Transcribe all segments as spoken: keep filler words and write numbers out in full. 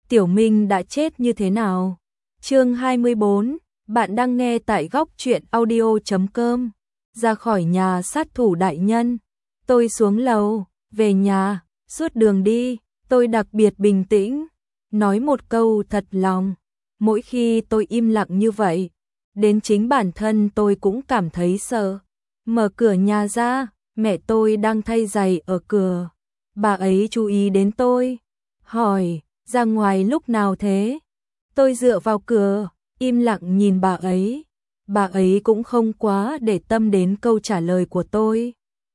Tiểu Minh đã chết như thế nào? Chương hai mươi bốn, bạn đang nghe tại góc truyện audio chấm com. Ra khỏi nhà sát thủ đại nhân, tôi xuống lầu, về nhà, suốt đường đi, tôi đặc biệt bình tĩnh, nói một câu thật lòng. Mỗi khi tôi im lặng như vậy, đến chính bản thân tôi cũng cảm thấy sợ. Mở cửa nhà ra, mẹ tôi đang thay giày ở cửa. Bà ấy chú ý đến tôi, hỏi, ra ngoài lúc nào thế? Tôi dựa vào cửa, im lặng nhìn bà ấy. Bà ấy cũng không quá để tâm đến câu trả lời của tôi.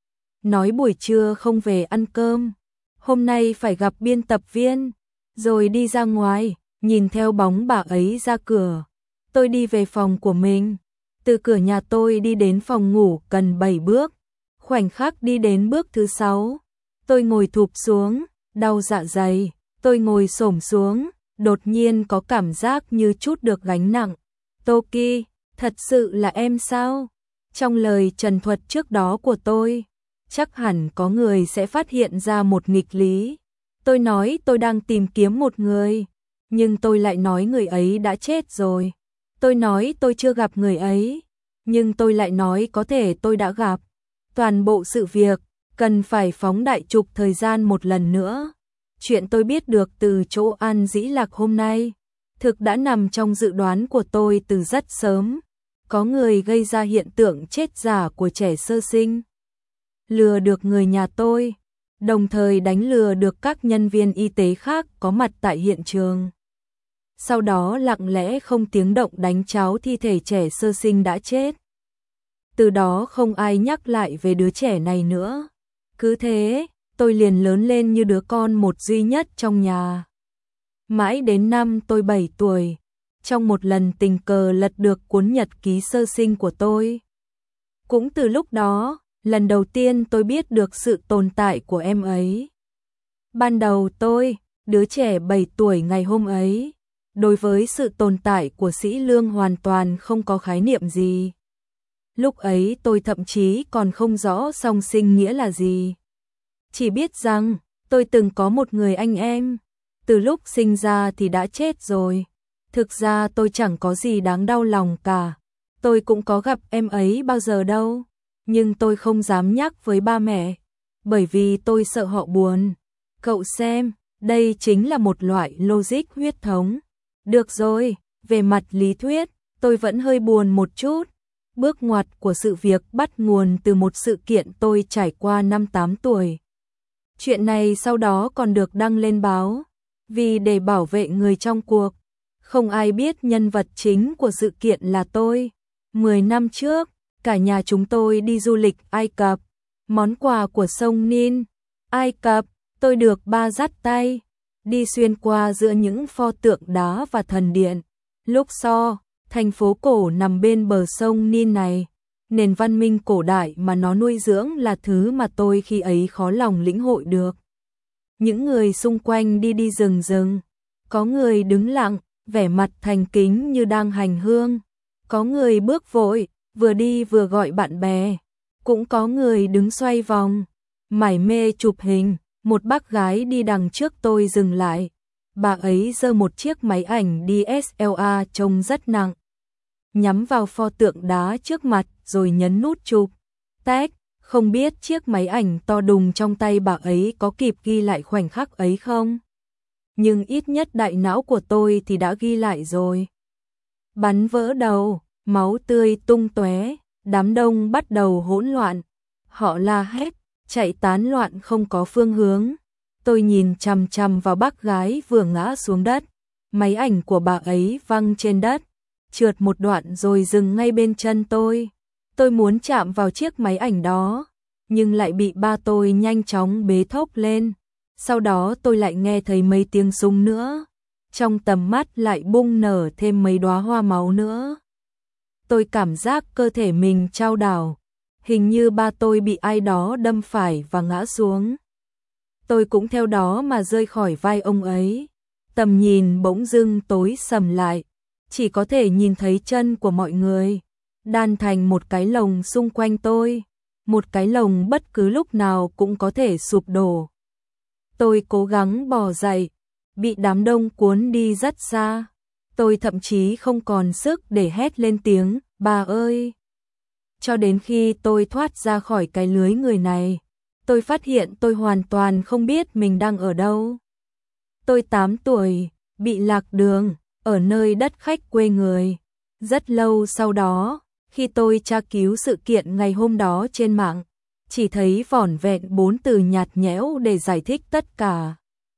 Nói buổi trưa không về ăn cơm, hôm nay phải gặp biên tập viên, rồi đi ra ngoài, nhìn theo bóng bà ấy ra cửa. Tôi đi về phòng của mình, từ cửa nhà tôi đi đến phòng ngủ cần bảy bước. Khoảnh khắc đi đến bước thứ sáu, tôi ngồi thụp xuống, đau dạ dày. Tôi ngồi xổm xuống, đột nhiên có cảm giác như trút được gánh nặng. Toki, thật sự là em sao? Trong lời trần thuật trước đó của tôi, chắc hẳn có người sẽ phát hiện ra một nghịch lý. Tôi nói tôi đang tìm kiếm một người, nhưng tôi lại nói người ấy đã chết rồi. Tôi nói tôi chưa gặp người ấy, nhưng tôi lại nói có thể tôi đã gặp. Toàn bộ sự việc cần phải phóng đại chục thời gian một lần nữa. Chuyện tôi biết được từ chỗ An Dĩ Lạc hôm nay, thực đã nằm trong dự đoán của tôi từ rất sớm. Có người gây ra hiện tượng chết giả của trẻ sơ sinh, lừa được người nhà tôi, đồng thời đánh lừa được các nhân viên y tế khác có mặt tại hiện trường. Sau đó lặng lẽ không tiếng động đánh tráo thi thể trẻ sơ sinh đã chết. Từ đó không ai nhắc lại về đứa trẻ này nữa. Cứ thế, tôi liền lớn lên như đứa con một duy nhất trong nhà. Mãi đến năm tôi bảy tuổi, trong một lần tình cờ lật được cuốn nhật ký sơ sinh của tôi. Cũng từ lúc đó, lần đầu tiên tôi biết được sự tồn tại của em ấy. Ban đầu tôi, đứa trẻ bảy tuổi ngày hôm ấy, đối với sự tồn tại của Sĩ Lương hoàn toàn không có khái niệm gì. Lúc ấy tôi thậm chí còn không rõ song sinh nghĩa là gì. Chỉ biết rằng, tôi từng có một người anh em, từ lúc sinh ra thì đã chết rồi. Thực ra tôi chẳng có gì đáng đau lòng cả. Tôi cũng có gặp em ấy bao giờ đâu, nhưng tôi không dám nhắc với ba mẹ, bởi vì tôi sợ họ buồn. Cậu xem, đây chính là một loại logic huyết thống. Được rồi, về mặt lý thuyết, tôi vẫn hơi buồn một chút. Bước ngoặt của sự việc bắt nguồn từ một sự kiện tôi trải qua năm tám tuổi. Chuyện này sau đó còn được đăng lên báo, vì để bảo vệ người trong cuộc, không ai biết nhân vật chính của sự kiện là tôi. Mười năm trước, cả nhà chúng tôi đi du lịch Ai Cập, món quà của sông Nin, Ai Cập, tôi được ba dắt tay, đi xuyên qua giữa những pho tượng đá và thần điện. Luxor, thành phố cổ nằm bên bờ sông Nin này. Nền văn minh cổ đại mà nó nuôi dưỡng là thứ mà tôi khi ấy khó lòng lĩnh hội được. Những người xung quanh đi đi rừng rừng, có người đứng lặng, vẻ mặt thành kính như đang hành hương, có người bước vội, vừa đi vừa gọi bạn bè, cũng có người đứng xoay vòng, mải mê chụp hình. Một bác gái đi đằng trước tôi dừng lại, bà ấy giơ một chiếc máy ảnh đê ét lờ rờ trông rất nặng, nhắm vào pho tượng đá trước mặt rồi nhấn nút chụp. Tách, không biết chiếc máy ảnh to đùng trong tay bà ấy có kịp ghi lại khoảnh khắc ấy không? Nhưng ít nhất đại não của tôi thì đã ghi lại rồi. Bắn vỡ đầu, máu tươi tung tóe, đám đông bắt đầu hỗn loạn. Họ la hét, chạy tán loạn không có phương hướng. Tôi nhìn chằm chằm vào bác gái vừa ngã xuống đất. Máy ảnh của bà ấy văng trên đất, trượt một đoạn rồi dừng ngay bên chân tôi. Tôi muốn chạm vào chiếc máy ảnh đó, nhưng lại bị ba tôi nhanh chóng bế thốc lên. Sau đó tôi lại nghe thấy mấy tiếng súng nữa. Trong tầm mắt lại bung nở thêm mấy đóa hoa máu nữa. Tôi cảm giác cơ thể mình chao đảo. Hình như ba tôi bị ai đó đâm phải và ngã xuống. Tôi cũng theo đó mà rơi khỏi vai ông ấy. Tầm nhìn bỗng dưng tối sầm lại. Chỉ có thể nhìn thấy chân của mọi người đan thành một cái lồng xung quanh tôi. Một cái lồng bất cứ lúc nào cũng có thể sụp đổ. Tôi cố gắng bò dậy, bị đám đông cuốn đi rất xa. Tôi thậm chí không còn sức để hét lên tiếng, bà ơi! Cho đến khi tôi thoát ra khỏi cái lưới người này, tôi phát hiện tôi hoàn toàn không biết mình đang ở đâu. Tôi tám tuổi, bị lạc đường, ở nơi đất khách quê người. Rất lâu sau đó, khi tôi tra cứu sự kiện ngày hôm đó trên mạng, chỉ thấy vỏn vẹn bốn từ nhạt nhẽo để giải thích tất cả.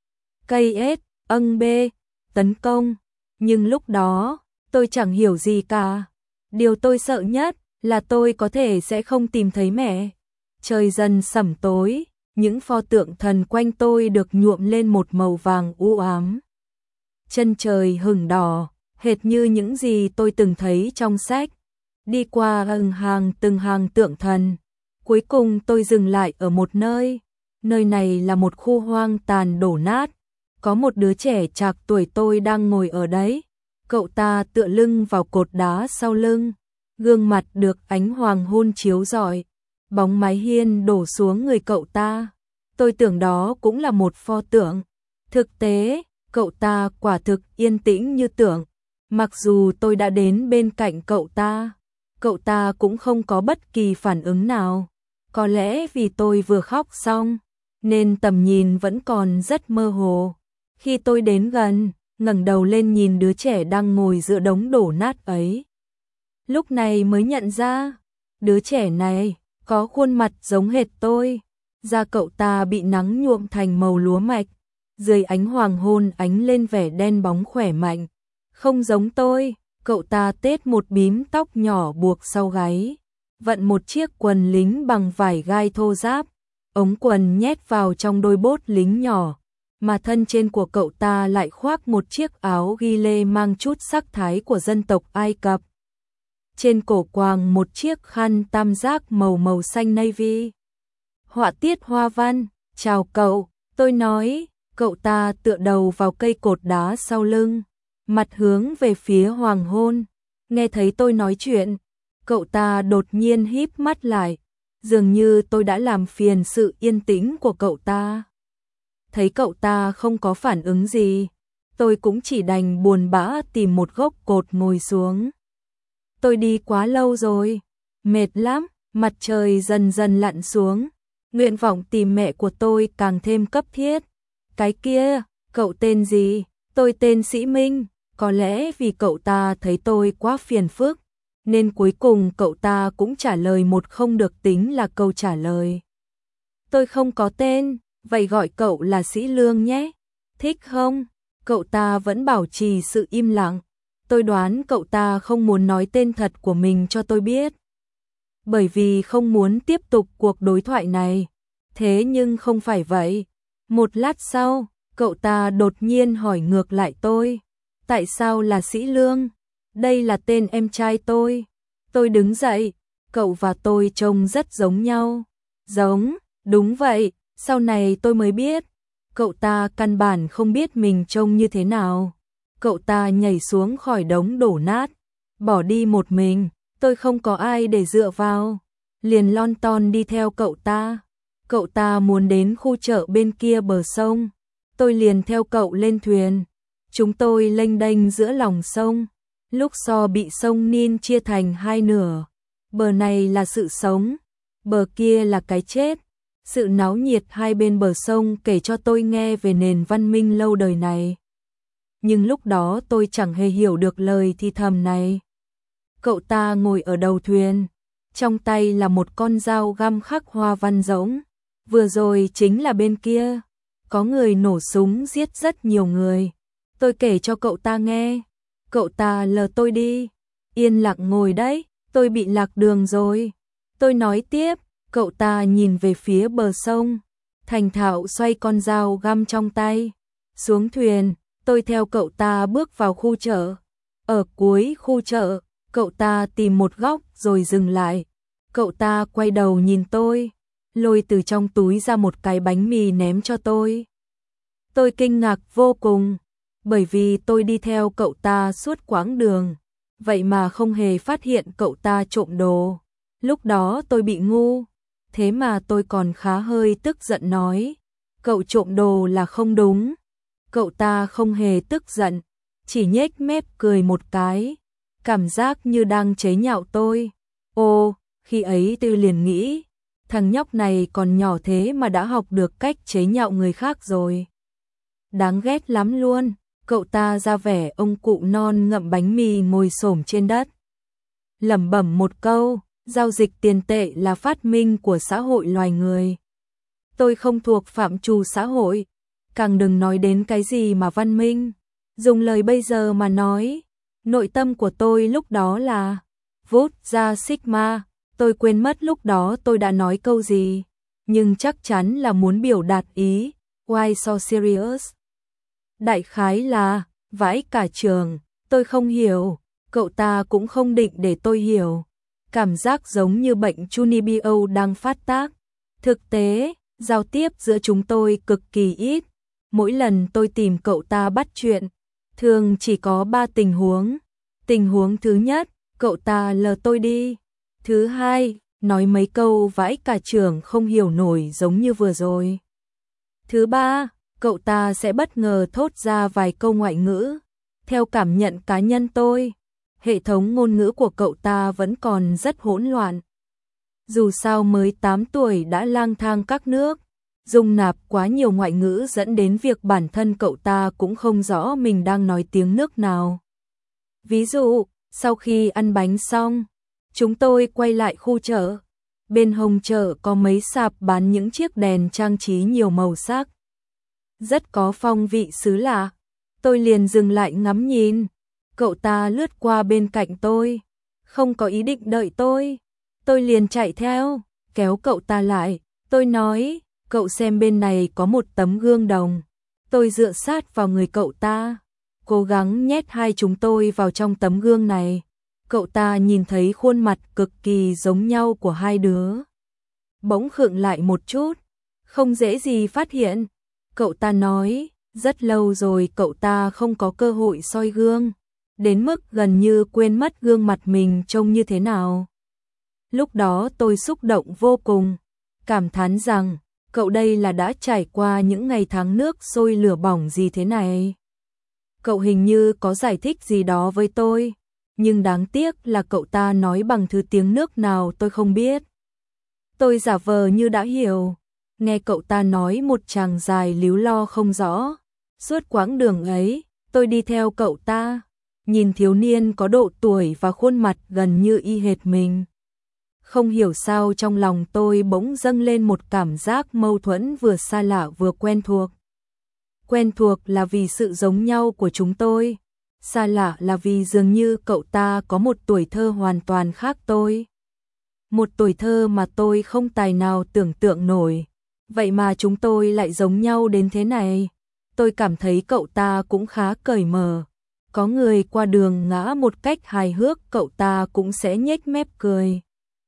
Cây ết, âng bê, tấn công. Nhưng lúc đó, tôi chẳng hiểu gì cả. Điều tôi sợ nhất là tôi có thể sẽ không tìm thấy mẹ. Trời dần sẩm tối, những pho tượng thần quanh tôi được nhuộm lên một màu vàng u ám. Chân trời hửng đỏ, hệt như những gì tôi từng thấy trong sách. Đi qua từng hàng từng hàng tượng thần, cuối cùng tôi dừng lại ở một nơi. Nơi này là một khu hoang tàn đổ nát. Có một đứa trẻ trạc tuổi tôi đang ngồi ở đấy. Cậu ta tựa lưng vào cột đá sau lưng, gương mặt được ánh hoàng hôn chiếu rọi. Bóng mái hiên đổ xuống người cậu ta. Tôi tưởng đó cũng là một pho tượng. Thực tế, cậu ta quả thực yên tĩnh như tưởng. Mặc dù tôi đã đến bên cạnh cậu ta, cậu ta cũng không có bất kỳ phản ứng nào. Có lẽ vì tôi vừa khóc xong, nên tầm nhìn vẫn còn rất mơ hồ. Khi tôi đến gần, ngẩng đầu lên nhìn đứa trẻ đang ngồi giữa đống đổ nát ấy. Lúc này mới nhận ra, đứa trẻ này có khuôn mặt giống hệt tôi. Da cậu ta bị nắng nhuộm thành màu lúa mạch, dưới ánh hoàng hôn ánh lên vẻ đen bóng khỏe mạnh. Không giống tôi, cậu ta tết một bím tóc nhỏ buộc sau gáy, vận một chiếc quần lính bằng vải gai thô ráp, ống quần nhét vào trong đôi bốt lính nhỏ, mà thân trên của cậu ta lại khoác một chiếc áo ghi lê mang chút sắc thái của dân tộc Ai Cập. Trên cổ quàng một chiếc khăn tam giác màu màu xanh navy. Họa tiết hoa văn, chào cậu, tôi nói. Cậu ta tựa đầu vào cây cột đá sau lưng, mặt hướng về phía hoàng hôn. Nghe thấy tôi nói chuyện, cậu ta đột nhiên híp mắt lại, dường như tôi đã làm phiền sự yên tĩnh của cậu ta. Thấy cậu ta không có phản ứng gì, tôi cũng chỉ đành buồn bã tìm một gốc cột ngồi xuống. Tôi đi quá lâu rồi, mệt lắm, mặt trời dần dần lặn xuống, nguyện vọng tìm mẹ của tôi càng thêm cấp thiết. Cái kia, cậu tên gì? Tôi tên Sĩ Minh. Có lẽ vì cậu ta thấy tôi quá phiền phức, nên cuối cùng cậu ta cũng trả lời một không được tính là câu trả lời. Tôi không có tên, vậy gọi cậu là Sĩ Lương nhé. Thích không? Cậu ta vẫn bảo trì sự im lặng. Tôi đoán cậu ta không muốn nói tên thật của mình cho tôi biết, bởi vì không muốn tiếp tục cuộc đối thoại này. Thế nhưng không phải vậy. Một lát sau, cậu ta đột nhiên hỏi ngược lại tôi. Tại sao là Sĩ Lương? Đây là tên em trai tôi. Tôi đứng dậy. Cậu và tôi trông rất giống nhau. Giống, đúng vậy. Sau này tôi mới biết. Cậu ta căn bản không biết mình trông như thế nào. Cậu ta nhảy xuống khỏi đống đổ nát, bỏ đi một mình. Tôi không có ai để dựa vào, liền lon ton đi theo cậu ta. Cậu ta muốn đến khu chợ bên kia bờ sông, tôi liền theo cậu lên thuyền. Chúng tôi lênh đênh giữa lòng sông. Lúc so bị sông Nin chia thành hai nửa, bờ này là sự sống, bờ kia là cái chết. Sự náo nhiệt hai bên bờ sông kể cho tôi nghe về nền văn minh lâu đời này. Nhưng lúc đó tôi chẳng hề hiểu được lời thì thầm này. Cậu ta ngồi ở đầu thuyền, trong tay là một con dao găm khắc hoa văn rỗng. Vừa rồi chính là bên kia, có người nổ súng giết rất nhiều người. Tôi kể cho cậu ta nghe, cậu ta lờ tôi đi, yên lặng ngồi đấy, tôi bị lạc đường rồi. Tôi nói tiếp, cậu ta nhìn về phía bờ sông, thành thạo xoay con dao găm trong tay. Xuống thuyền, tôi theo cậu ta bước vào khu chợ. Ở cuối khu chợ, cậu ta tìm một góc rồi dừng lại. Cậu ta quay đầu nhìn tôi, lôi từ trong túi ra một cái bánh mì ném cho tôi. Tôi kinh ngạc vô cùng, bởi vì tôi đi theo cậu ta suốt quãng đường, vậy mà không hề phát hiện cậu ta trộm đồ. Lúc đó tôi bị ngu, thế mà tôi còn khá hơi tức giận nói, cậu trộm đồ là không đúng. Cậu ta không hề tức giận, chỉ nhếch mép cười một cái, cảm giác như đang chế nhạo tôi. Ô, khi ấy tôi liền nghĩ, thằng nhóc này còn nhỏ thế mà đã học được cách chế nhạo người khác rồi. Đáng ghét lắm luôn. Cậu ta ra vẻ ông cụ non ngậm bánh mì ngồi xổm trên đất, lẩm bẩm một câu, giao dịch tiền tệ là phát minh của xã hội loài người. Tôi không thuộc phạm trù xã hội, càng đừng nói đến cái gì mà văn minh. Dùng lời bây giờ mà nói, nội tâm của tôi lúc đó là vút ra Sigma. Tôi quên mất lúc đó tôi đã nói câu gì, nhưng chắc chắn là muốn biểu đạt ý why so serious. Đại khái là vãi cả trường. Tôi không hiểu, cậu ta cũng không định để tôi hiểu. Cảm giác giống như bệnh Junibio đang phát tác. Thực tế, giao tiếp giữa chúng tôi cực kỳ ít. Mỗi lần tôi tìm cậu ta bắt chuyện, thường chỉ có ba tình huống. Tình huống thứ nhất, cậu ta lờ tôi đi. Thứ hai, nói mấy câu vãi cả trường không hiểu nổi giống như vừa rồi. Thứ ba, cậu ta sẽ bất ngờ thốt ra vài câu ngoại ngữ. Theo cảm nhận cá nhân tôi, hệ thống ngôn ngữ của cậu ta vẫn còn rất hỗn loạn. Dù sao mới tám tuổi đã lang thang các nước, dung nạp quá nhiều ngoại ngữ dẫn đến việc bản thân cậu ta cũng không rõ mình đang nói tiếng nước nào. Ví dụ, sau khi ăn bánh xong, chúng tôi quay lại khu chợ. Bên hông chợ có mấy sạp bán những chiếc đèn trang trí nhiều màu sắc, rất có phong vị xứ lạ. Tôi liền dừng lại ngắm nhìn. Cậu ta lướt qua bên cạnh tôi, không có ý định đợi tôi. Tôi liền chạy theo, kéo cậu ta lại. Tôi nói, cậu xem bên này có một tấm gương đồng. Tôi dựa sát vào người cậu ta, cố gắng nhét hai chúng tôi vào trong tấm gương này. Cậu ta nhìn thấy khuôn mặt cực kỳ giống nhau của hai đứa, bỗng khựng lại một chút, không dễ gì phát hiện. Cậu ta nói, rất lâu rồi cậu ta không có cơ hội soi gương, đến mức gần như quên mất gương mặt mình trông như thế nào. Lúc đó tôi xúc động vô cùng, cảm thán rằng, cậu đây là đã trải qua những ngày tháng nước sôi lửa bỏng gì thế này. Cậu hình như có giải thích gì đó với tôi, nhưng đáng tiếc là cậu ta nói bằng thứ tiếng nước nào tôi không biết. Tôi giả vờ như đã hiểu, nghe cậu ta nói một tràng dài líu lo không rõ. Suốt quãng đường ấy, tôi đi theo cậu ta, nhìn thiếu niên có độ tuổi và khuôn mặt gần như y hệt mình. Không hiểu sao trong lòng tôi bỗng dâng lên một cảm giác mâu thuẫn vừa xa lạ vừa quen thuộc. Quen thuộc là vì sự giống nhau của chúng tôi, xa lạ là vì dường như cậu ta có một tuổi thơ hoàn toàn khác tôi. Một tuổi thơ mà tôi không tài nào tưởng tượng nổi. Vậy mà chúng tôi lại giống nhau đến thế này. Tôi cảm thấy cậu ta cũng khá cởi mở. Có người qua đường ngã một cách hài hước, cậu ta cũng sẽ nhếch mép cười.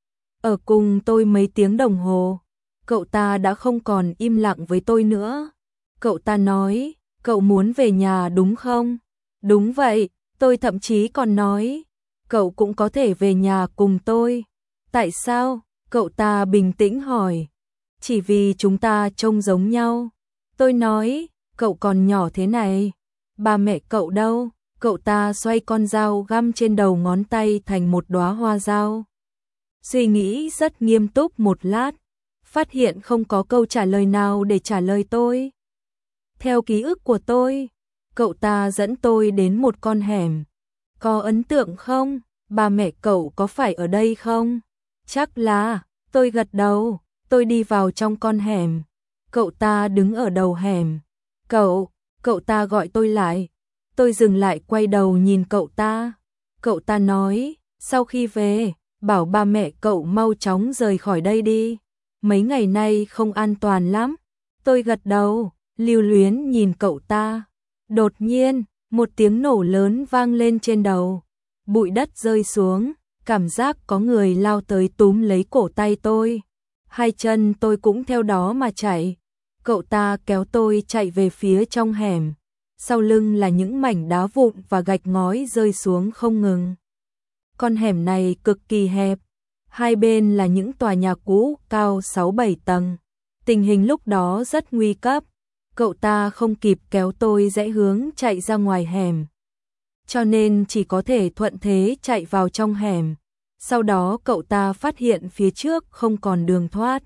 Ở cùng tôi mấy tiếng đồng hồ, cậu ta đã không còn im lặng với tôi nữa. Cậu ta nói, cậu muốn về nhà đúng không? Đúng vậy, tôi thậm chí còn nói, cậu cũng có thể về nhà cùng tôi. Tại sao? Cậu ta bình tĩnh hỏi. Chỉ vì chúng ta trông giống nhau. Tôi nói, cậu còn nhỏ thế này. Ba mẹ cậu đâu? Cậu ta xoay con dao găm trên đầu ngón tay thành một đóa hoa dao. Suy nghĩ rất nghiêm túc một lát, phát hiện không có câu trả lời nào để trả lời tôi. Theo ký ức của tôi, cậu ta dẫn tôi đến một con hẻm. Có ấn tượng không? Ba mẹ cậu có phải ở đây không? Chắc là, tôi gật đầu. Tôi đi vào trong con hẻm. Cậu ta đứng ở đầu hẻm. Cậu, cậu ta gọi tôi lại. Tôi dừng lại quay đầu nhìn cậu ta. Cậu ta nói, sau khi về, bảo ba mẹ cậu mau chóng rời khỏi đây đi. Mấy ngày nay không an toàn lắm. Tôi gật đầu, lưu luyến nhìn cậu ta. Đột nhiên, một tiếng nổ lớn vang lên trên đầu. Bụi đất rơi xuống, cảm giác có người lao tới túm lấy cổ tay tôi. Hai chân tôi cũng theo đó mà chạy. Cậu ta kéo tôi chạy về phía trong hẻm. Sau lưng là những mảnh đá vụn và gạch ngói rơi xuống không ngừng. Con hẻm này cực kỳ hẹp. Hai bên là những tòa nhà cũ cao sáu bảy tầng. Tình hình lúc đó rất nguy cấp. cậu ta không kịp kéo tôi rẽ hướng chạy ra ngoài hẻm, cho nên chỉ có thể thuận thế chạy vào trong hẻm. Sau đó cậu ta phát hiện phía trước không còn đường thoát.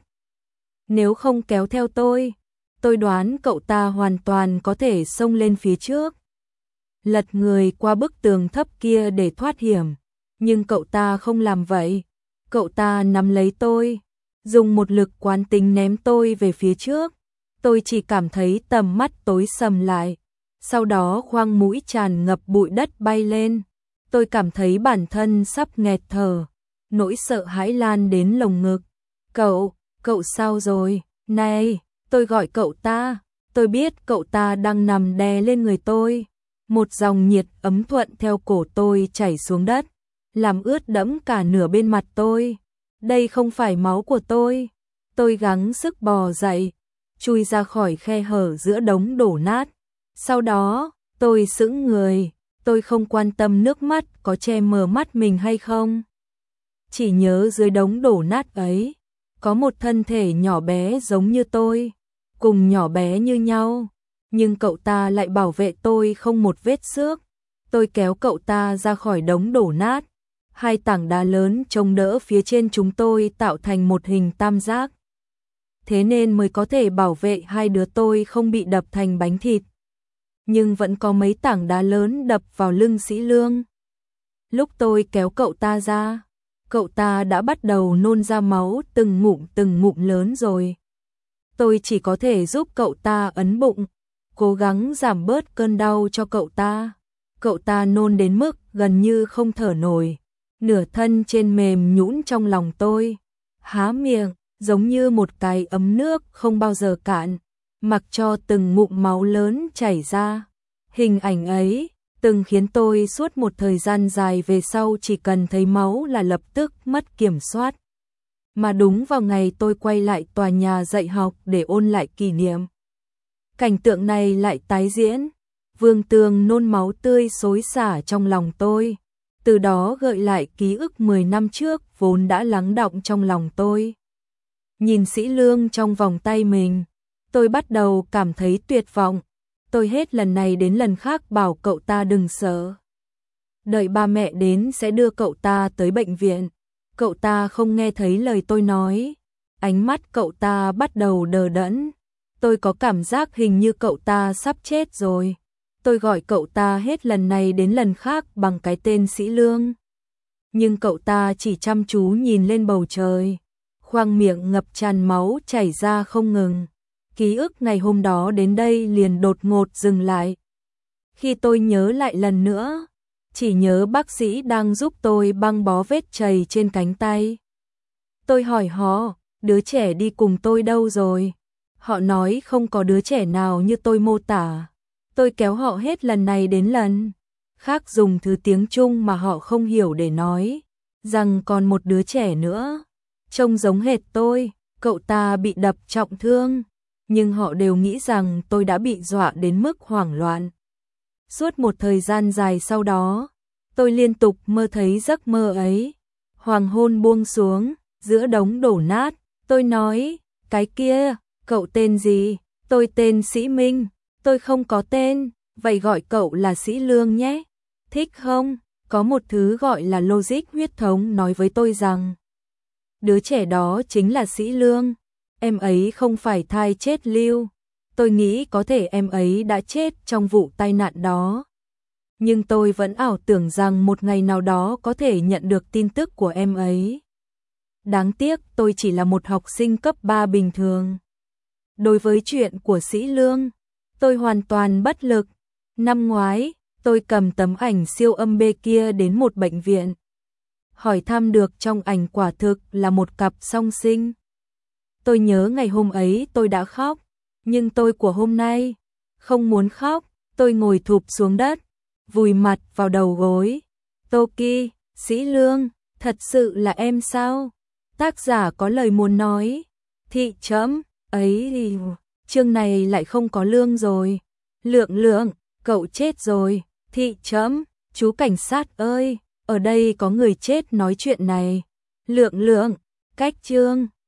Nếu không kéo theo tôi, tôi đoán cậu ta hoàn toàn có thể xông lên phía trước, lật người qua bức tường thấp kia để thoát hiểm. Nhưng cậu ta không làm vậy. Cậu ta nắm lấy tôi, dùng một lực quán tính ném tôi về phía trước. Tôi chỉ cảm thấy tầm mắt tối sầm lại. Sau đó khoang mũi tràn ngập bụi đất bay lên. Tôi cảm thấy bản thân sắp nghẹt thở. Nỗi sợ hãi lan đến lồng ngực. Cậu, cậu sao rồi? Này, tôi gọi cậu ta. Tôi biết cậu ta đang nằm đè lên người tôi. Một dòng nhiệt ấm thuận theo cổ tôi chảy xuống đất, làm ướt đẫm cả nửa bên mặt tôi. Đây không phải máu của tôi. Tôi gắng sức bò dậy, chui ra khỏi khe hở giữa đống đổ nát. Sau đó, tôi sững người, tôi không quan tâm nước mắt có che mờ mắt mình hay không. Chỉ nhớ dưới đống đổ nát ấy, có một thân thể nhỏ bé giống như tôi, cùng nhỏ bé như nhau. Nhưng cậu ta lại bảo vệ tôi không một vết xước. Tôi kéo cậu ta ra khỏi đống đổ nát. Hai tảng đá lớn chống đỡ phía trên chúng tôi tạo thành một hình tam giác. Thế nên mới có thể bảo vệ hai đứa tôi không bị đập thành bánh thịt. Nhưng vẫn có mấy tảng đá lớn đập vào lưng Sĩ Lương. Lúc tôi kéo cậu ta ra, cậu ta đã bắt đầu nôn ra máu từng ngụm từng ngụm lớn rồi. Tôi chỉ có thể giúp cậu ta ấn bụng, cố gắng giảm bớt cơn đau cho cậu ta. Cậu ta nôn đến mức gần như không thở nổi, nửa thân trên mềm nhũn trong lòng tôi, há miệng giống như một cái ấm nước không bao giờ cạn, mặc cho từng ngụm máu lớn chảy ra. Hình ảnh ấy từng khiến tôi suốt một thời gian dài về sau chỉ cần thấy máu là lập tức mất kiểm soát. Mà đúng vào ngày tôi quay lại tòa nhà dạy học để ôn lại kỷ niệm, cảnh tượng này lại tái diễn. Vương Tường nôn máu tươi xối xả trong lòng tôi, từ đó gợi lại ký ức mười năm trước vốn đã lắng đọng trong lòng tôi. Nhìn Sĩ Lương trong vòng tay mình, tôi bắt đầu cảm thấy tuyệt vọng. Tôi hết lần này đến lần khác bảo cậu ta đừng sợ, đợi ba mẹ đến sẽ đưa cậu ta tới bệnh viện. Cậu ta không nghe thấy lời tôi nói, ánh mắt cậu ta bắt đầu đờ đẫn. Tôi có cảm giác hình như cậu ta sắp chết rồi. Tôi gọi cậu ta hết lần này đến lần khác bằng cái tên Sĩ Lương. Nhưng cậu ta chỉ chăm chú nhìn lên bầu trời, khoang miệng ngập tràn máu chảy ra không ngừng. Ký ức ngày hôm đó đến đây liền đột ngột dừng lại. Khi tôi nhớ lại lần nữa, chỉ nhớ bác sĩ đang giúp tôi băng bó vết chày trên cánh tay. Tôi hỏi họ, đứa trẻ đi cùng tôi đâu rồi? Họ nói không có đứa trẻ nào như tôi mô tả. Tôi kéo họ hết lần này đến lần khác dùng thứ tiếng Trung mà họ không hiểu để nói rằng còn một đứa trẻ nữa, trông giống hệt tôi, cậu ta bị đập trọng thương. Nhưng họ đều nghĩ rằng tôi đã bị dọa đến mức hoảng loạn. Suốt một thời gian dài sau đó, tôi liên tục mơ thấy giấc mơ ấy. Hoàng hôn buông xuống, giữa đống đổ nát, tôi nói, cái kia, cậu tên gì? Tôi tên Sĩ Minh. Tôi không có tên, vậy gọi cậu là Sĩ Lương nhé. Thích không? Có một thứ gọi là logic huyết thống nói với tôi rằng đứa trẻ đó chính là Sĩ Lương. Em ấy không phải thai chết lưu. Tôi nghĩ có thể em ấy đã chết trong vụ tai nạn đó. Nhưng tôi vẫn ảo tưởng rằng một ngày nào đó có thể nhận được tin tức của em ấy. Đáng tiếc tôi chỉ là một học sinh cấp ba bình thường. Đối với chuyện của Sĩ Lương, tôi hoàn toàn bất lực. Năm ngoái, tôi cầm tấm ảnh siêu âm B kia đến một bệnh viện. Hỏi thăm được trong ảnh quả thực là một cặp song sinh. Tôi nhớ ngày hôm ấy tôi đã khóc, nhưng tôi của hôm nay không muốn khóc. Tôi ngồi thụp xuống đất, vùi mặt vào đầu gối. Toki, Sĩ Lương, thật sự là em sao? Tác giả có lời muốn nói. Thị chấm, ấy thì chương này lại không có Lương rồi. Lượng lượng, cậu chết rồi. Thị chấm, chú cảnh sát ơi, ở đây có người chết nói chuyện này. Lượng lượng, cách chương.